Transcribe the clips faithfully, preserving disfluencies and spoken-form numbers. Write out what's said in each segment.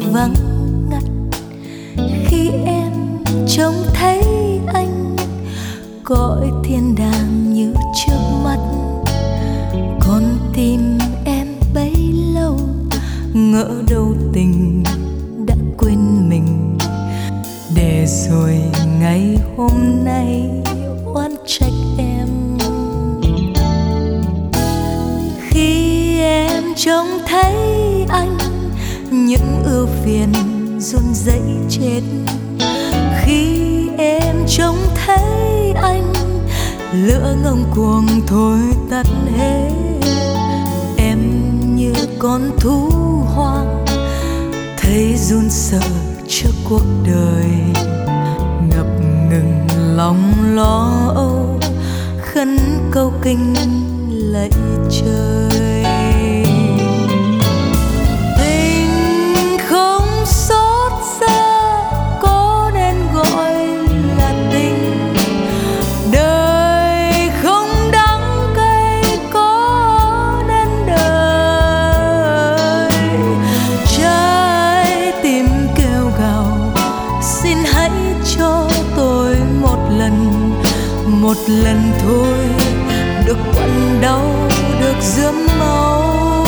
vắng ngắt. Khi em trông thấy anh cõi thiên đàng như trước mắt, con tim em bấy lâu ngỡ đâu tình đã quên mình, để rồi ngày hôm nay oán trách em. Khi em trông thấy anh, những ưu phiền run rẩy chết. Khi em trông thấy anh, lửa ngông cuồng thôi tắt hết. Em như con thú hoang, thấy run sợ trước cuộc đời, ngập ngừng lòng lo âu, khấn câu kinh lạy trời. Tình không xót xa có nên gọi là tình, đời không đắng cay có nên đời. Trái tim kêu gào xin hãy cho tôi một lần, một lần thôi, được quặn đau, được rướm máu.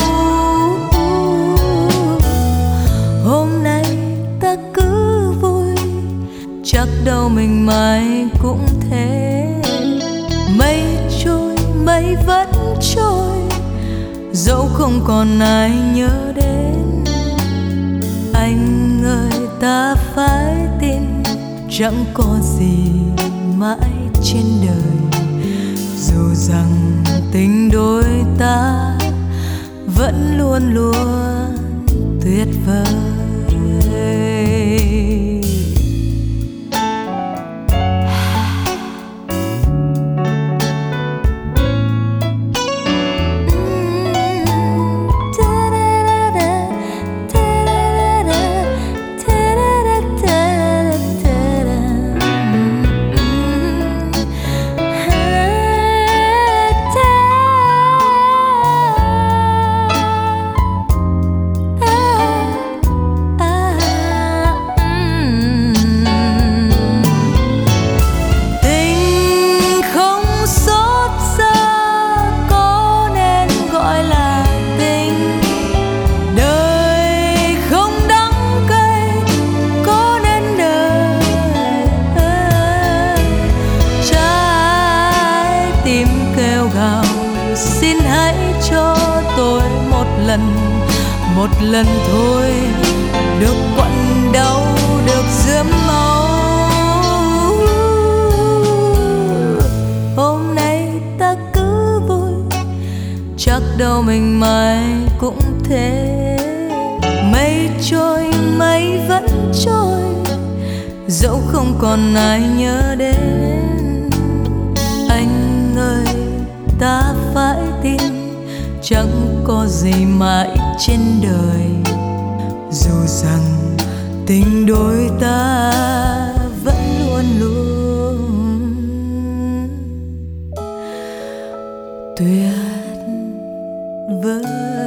Hôm nay ta cứ vui, chắc đâu mình mai cũng thế. Mây trôi, mây vẫn trôi, dẫu không còn ai nhớ đến. Anh ơi ta phải tin, chẳng có gì mãi trên đời, dù rằng tình đôi ta vẫn luôn luôn tuyệt vời. Xin hãy cho tôi một lần, một lần thôi, được quặn đau, được rướm máu. Hôm nay ta cứ vui, chắc đâu mình mai cũng thế. Mây trôi, mây vẫn trôi, dẫu không còn ai nhớ đến. Anh ơi ta phải tin, chẳng có gì mãi trên đời, dù rằng tình đôi ta vẫn luôn luôn tuyệt vời.